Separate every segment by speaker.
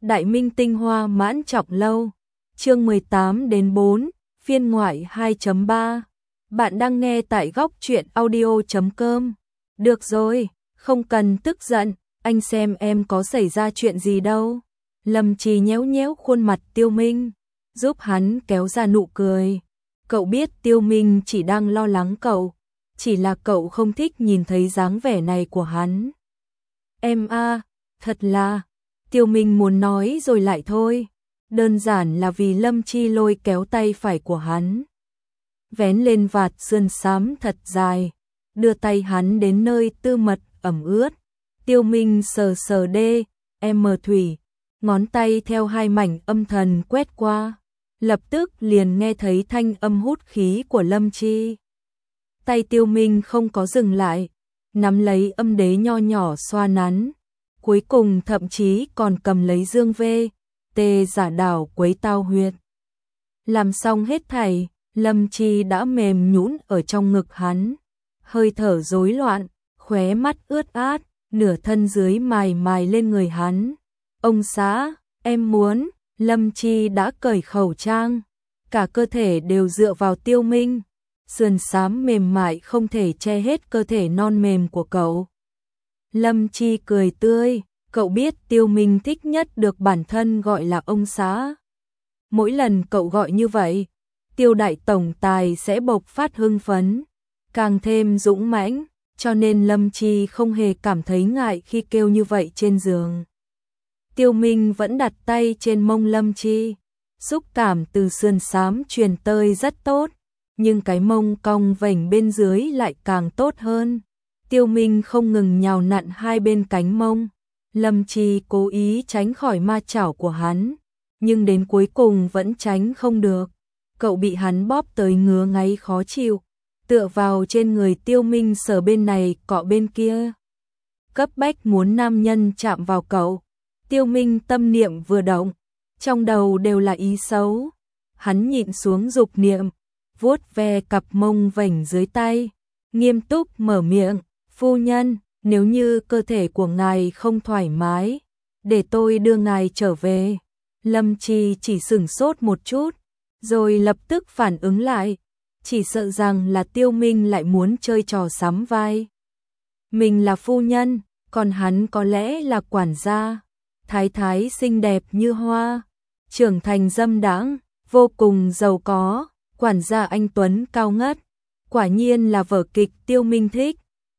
Speaker 1: Đại Minh tinh hoa mãn trọng lâu. Chương 18-4, phiên ngoại 2.3. Bạn đang nghe tại góc truyện audio.com. Được rồi, không cần tức giận, anh xem em có xảy ra chuyện gì đâu. Lâm Trì nhéo nhéo khuôn mặt Tiêu Minh, giúp hắn kéo ra nụ cười. Cậu biết Tiêu Minh chỉ đang lo lắng cậu, chỉ là cậu không thích nhìn thấy dáng vẻ này của hắn. Em a, thật là... Tiêu Minh muốn nói rồi lại thôi, đơn giản là vì Lâm Chi lôi kéo tay phải của hắn, vén lên vạt sườn xám thật dài, đưa tay hắn đến nơi tư mật ẩm ướt. Tiêu Minh sờ sờ đê, em mờ thủy, ngón tay theo hai mảnh âm thần quét qua, lập tức liền nghe thấy thanh âm hút khí của Lâm Chi. Tay Tiêu Minh không có dừng lại, nắm lấy âm đế nho nhỏ xoa nắn. Cuối cùng thậm chí còn cầm lấy dương vê, tê giả đảo quấy tao huyệt. Làm xong hết thảy, Lâm Chi đã mềm nhũn ở trong ngực hắn, hơi thở rối loạn, khóe mắt ướt át, nửa thân dưới mài mài lên người hắn. Ông xã, em muốn, Lâm Chi đã cởi khẩu trang, cả cơ thể đều dựa vào Tiêu Minh, sườn xám mềm mại không thể che hết cơ thể non mềm của cậu. Lâm Chi cười tươi, cậu biết Tiêu Minh thích nhất được bản thân gọi là ông xã. Mỗi lần cậu gọi như vậy, Tiêu đại tổng tài sẽ bộc phát hưng phấn, càng thêm dũng mãnh, cho nên Lâm Chi không hề cảm thấy ngại khi kêu như vậy trên giường. Tiêu Minh vẫn đặt tay trên mông Lâm Chi, xúc cảm từ sườn xám truyền tới rất tốt, nhưng cái mông cong vểnh bên dưới lại càng tốt hơn. Tiêu Minh không ngừng nhào nặn hai bên cánh mông, Lâm Chi cố ý tránh khỏi ma chảo của hắn, nhưng đến cuối cùng vẫn tránh không được. Cậu bị hắn bóp tới ngứa ngáy khó chịu, tựa vào trên người Tiêu Minh sờ bên này cọ bên kia. Cấp bách muốn nam nhân chạm vào cậu. Tiêu Minh tâm niệm vừa động, trong đầu đều là ý xấu. Hắn nhịn xuống dục niệm, vuốt ve cặp mông vểnh dưới tay, nghiêm túc mở miệng. Phu nhân, nếu như cơ thể của ngài không thoải mái, để tôi đưa ngài trở về. Lâm Chi chỉ sửng sốt một chút, rồi lập tức phản ứng lại, chỉ sợ rằng là Tiêu Minh lại muốn chơi trò sắm vai. Mình là phu nhân, còn hắn có lẽ là quản gia, thái thái xinh đẹp như hoa, trưởng thành dâm đãng, vô cùng giàu có, quản gia anh tuấn cao ngất, quả nhiên là vở kịch Tiêu Minh thích.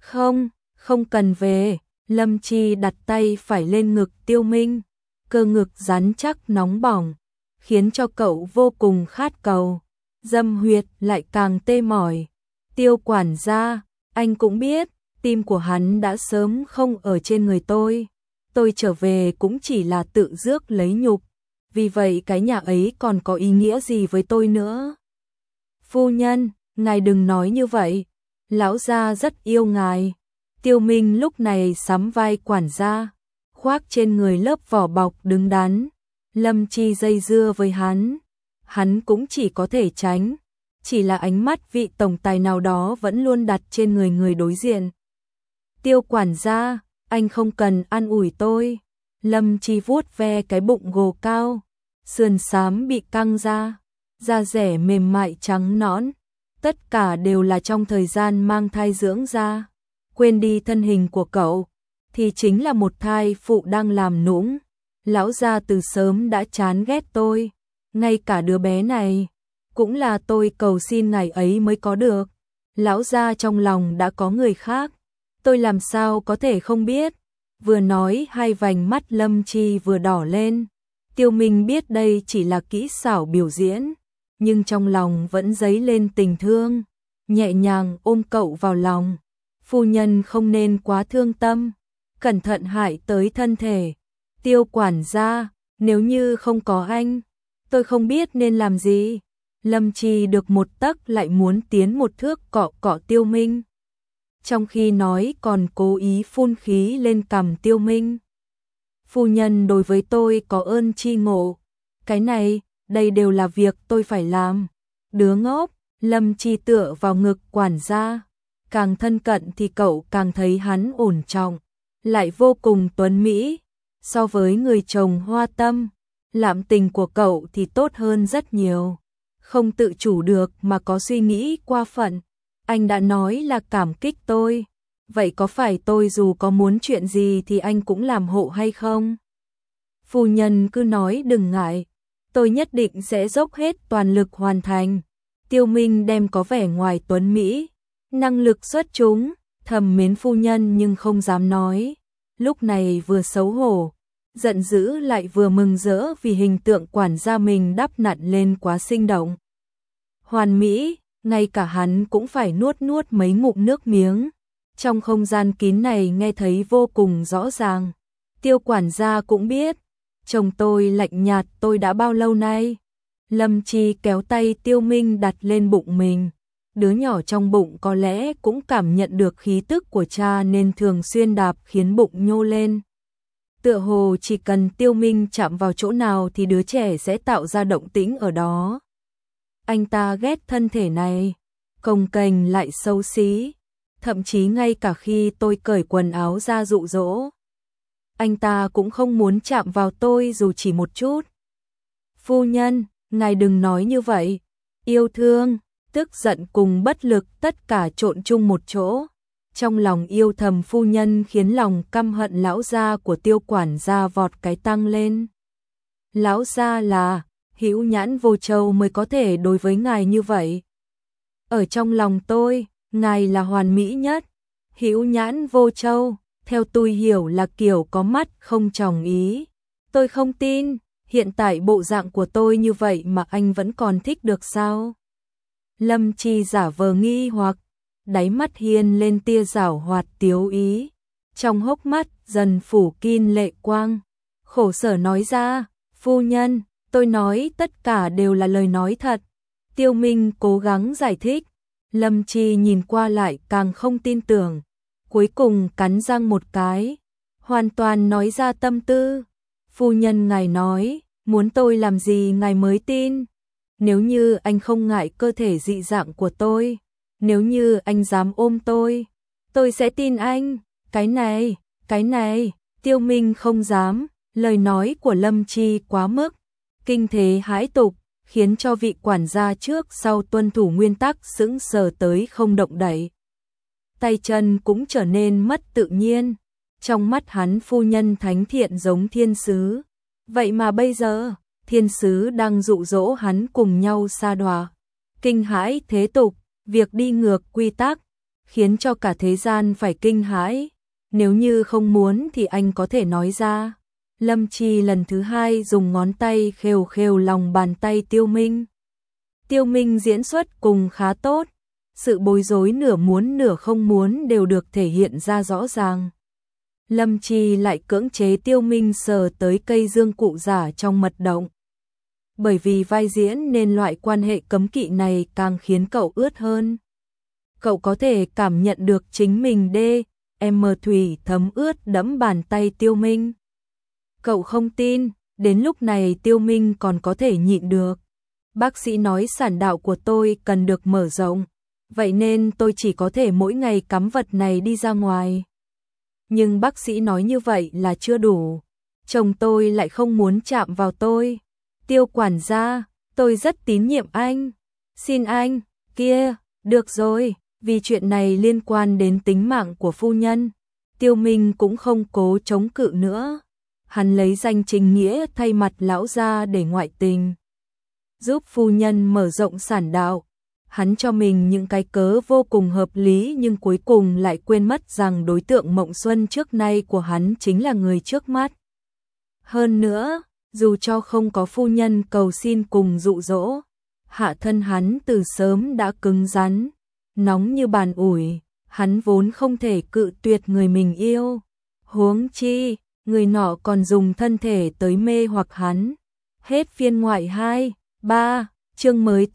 Speaker 1: Không cần về, Lâm Chi đặt tay phải lên ngực Tiêu Minh, cơ ngực rắn chắc nóng bỏng, khiến cho cậu vô cùng khát cầu, dâm huyệt lại càng tê mỏi. Tiêu quản gia, anh cũng biết, tim của hắn đã sớm không ở trên người tôi trở về cũng chỉ là tự rước lấy nhục, vì vậy cái nhà ấy còn có ý nghĩa gì với tôi nữa. Phu nhân, ngài đừng nói như vậy, lão gia rất yêu ngài. Tiêu Minh lúc này sắm vai quản gia, khoác trên người lớp vỏ bọc đứng đắn. Lâm Chi dây dưa với hắn cũng chỉ có thể tránh, chỉ là ánh mắt vị tổng tài nào đó vẫn luôn đặt trên người đối diện. Tiêu quản gia, anh không cần an ủi tôi. Lâm Chi vuốt ve cái bụng gồ cao, sườn xám bị căng ra, da dẻ mềm mại trắng nõn, tất cả đều là trong thời gian mang thai dưỡng ra. Quên đi thân hình của cậu, thì chính là một thai phụ đang làm nũng. Lão gia từ sớm đã chán ghét tôi, ngay cả đứa bé này, cũng là tôi cầu xin ngài ấy mới có được. Lão gia trong lòng đã có người khác, tôi làm sao có thể không biết. Vừa nói hai vành mắt Lâm Chi vừa đỏ lên. Tiêu Minh biết đây chỉ là kỹ xảo biểu diễn, nhưng trong lòng vẫn dấy lên tình thương, nhẹ nhàng ôm cậu vào lòng. Phu nhân không nên quá thương tâm, cẩn thận hại tới thân thể. Tiêu quản gia, nếu như không có anh, tôi không biết nên làm gì. Lâm Chi được một tấc lại muốn tiến một thước cọ cọ Tiêu Minh, trong khi nói còn cố ý phun khí lên cằm Tiêu Minh. Phu nhân đối với tôi có ơn chi ngộ, cái này, đây đều là việc tôi phải làm. Đứa ngốc. Lâm Chi tựa vào ngực quản gia, càng thân cận thì cậu càng thấy hắn ổn trọng, lại vô cùng tuấn mỹ. so với người chồng hoa tâm, lạm tình của cậu thì tốt hơn rất nhiều. Không tự chủ được mà có suy nghĩ qua phận. Anh đã nói là cảm kích tôi. Vậy có phải tôi dù có muốn chuyện gì thì anh cũng làm hộ hay không? Phu nhân cứ nói đừng ngại. Tôi nhất định sẽ dốc hết toàn lực hoàn thành. Tiêu Minh đem có vẻ ngoài tuấn Mỹ, năng lực xuất chúng, thầm mến phu nhân nhưng không dám nói. Lúc này vừa xấu hổ, giận dữ lại vừa mừng rỡ vì hình tượng quản gia mình đắp nặn lên quá sinh động. Hoàn mỹ, ngay cả hắn cũng phải nuốt mấy ngụm nước miếng. Trong không gian kín này nghe thấy vô cùng rõ ràng. Tiêu quản gia cũng biết, chồng tôi lạnh nhạt tôi đã bao lâu nay. Lâm Chi kéo tay Tiêu Minh đặt lên bụng mình. Đứa nhỏ trong bụng có lẽ cũng cảm nhận được khí tức của cha nên thường xuyên đạp khiến bụng nhô lên. Tựa hồ chỉ cần Tiêu Minh chạm vào chỗ nào thì đứa trẻ sẽ tạo ra động tĩnh ở đó. Anh ta ghét thân thể này, cồng kềnh lại xấu xí, thậm chí ngay cả khi tôi cởi quần áo ra dụ dỗ, anh ta cũng không muốn chạm vào tôi dù chỉ một chút. Phu nhân, ngài đừng nói như vậy. Yêu thương, tức giận cùng bất lực tất cả trộn chung một chỗ. Trong lòng yêu thầm phu nhân khiến lòng căm hận lão gia của Tiêu quản gia vọt cái tăng lên. Lão gia là hữu nhãn vô châu mới có thể đối với ngài như vậy. Ở trong lòng tôi, ngài là hoàn mỹ nhất. Hữu nhãn vô châu, theo tôi hiểu là kiểu có mắt không tròng ý. Tôi không tin, hiện tại bộ dạng của tôi như vậy mà anh vẫn còn thích được sao? Lâm Chi giả vờ nghi hoặc, đáy mắt hiên lên tia giảo hoạt tiếu ý. Trong hốc mắt dần phủ kín lệ quang, khổ sở nói ra, phu nhân, tôi nói tất cả đều là lời nói thật. Tiêu Minh cố gắng giải thích. Lâm Chi nhìn qua lại càng không tin tưởng. Cuối cùng cắn răng một cái, hoàn toàn nói ra tâm tư. Phu nhân ngài nói, muốn tôi làm gì ngài mới tin. Nếu như anh không ngại cơ thể dị dạng của tôi, nếu như anh dám ôm tôi sẽ tin anh. Cái này, Tiêu Minh không dám. Lời nói của Lâm Chi quá mức kinh thế hãi tục, khiến cho vị quản gia trước sau tuân thủ nguyên tắc sững sờ tới không động đậy. Tay chân cũng trở nên mất tự nhiên. Trong mắt hắn phu nhân thánh thiện giống thiên sứ. Vậy mà bây giờ, thiên sứ đang dụ dỗ hắn cùng nhau sa đọa. Kinh hãi thế tục, việc đi ngược quy tắc, khiến cho cả thế gian phải kinh hãi. Nếu như không muốn thì anh có thể nói ra. Lâm Chi lần thứ hai dùng ngón tay khều khều lòng bàn tay Tiêu Minh. Tiêu Minh diễn xuất cùng khá tốt. Sự bối rối nửa muốn nửa không muốn đều được thể hiện ra rõ ràng. Lâm Chi lại cưỡng chế Tiêu Minh sờ tới cây dương cụ giả trong mật động. Bởi vì vai diễn nên loại quan hệ cấm kỵ này càng khiến cậu ướt hơn. Cậu có thể cảm nhận được chính mình thủy thấm ướt đẫm bàn tay Tiêu Minh. Cậu không tin, đến lúc này Tiêu Minh còn có thể nhịn được. Bác sĩ nói sản đạo của tôi cần được mở rộng, vậy nên tôi chỉ có thể mỗi ngày cắm vật này đi ra ngoài. Nhưng bác sĩ nói như vậy là chưa đủ. Chồng tôi lại không muốn chạm vào tôi. Tiêu quản gia, tôi rất tín nhiệm anh. Xin anh, kia, được rồi, vì chuyện này liên quan đến tính mạng của phu nhân. Tiêu Minh cũng không cố chống cự nữa. Hắn lấy danh chính nghĩa thay mặt lão gia để ngoại tình. Giúp phu nhân mở rộng sản đạo. Hắn cho mình những cái cớ vô cùng hợp lý nhưng cuối cùng lại quên mất rằng đối tượng mộng xuân trước nay của hắn chính là người trước mắt. Hơn nữa, dù cho không có phu nhân cầu xin cùng dụ dỗ, hạ thân hắn từ sớm đã cứng rắn, nóng như bàn ủi, hắn vốn không thể cự tuyệt người mình yêu. Huống chi, người nọ còn dùng thân thể tới mê hoặc hắn. Hết phiên ngoại 2, 3, chương mới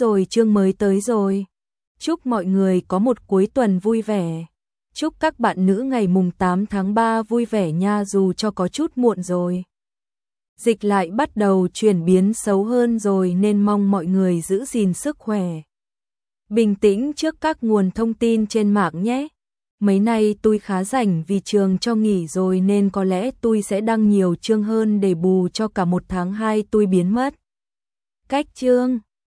Speaker 1: tới rồi. Chúc mọi người có một cuối tuần vui vẻ. Chúc các bạn nữ ngày mùng 8 tháng 3 vui vẻ nha, dù cho có chút muộn rồi. Dịch lại bắt đầu chuyển biến xấu hơn rồi nên mong mọi người giữ gìn sức khỏe. Bình tĩnh trước các nguồn thông tin trên mạng nhé. mấy nay tôi khá rảnh vì trường cho nghỉ rồi nên có lẽ tôi sẽ đăng nhiều chương hơn để bù cho cả một tháng 2 tôi biến mất. Cách chương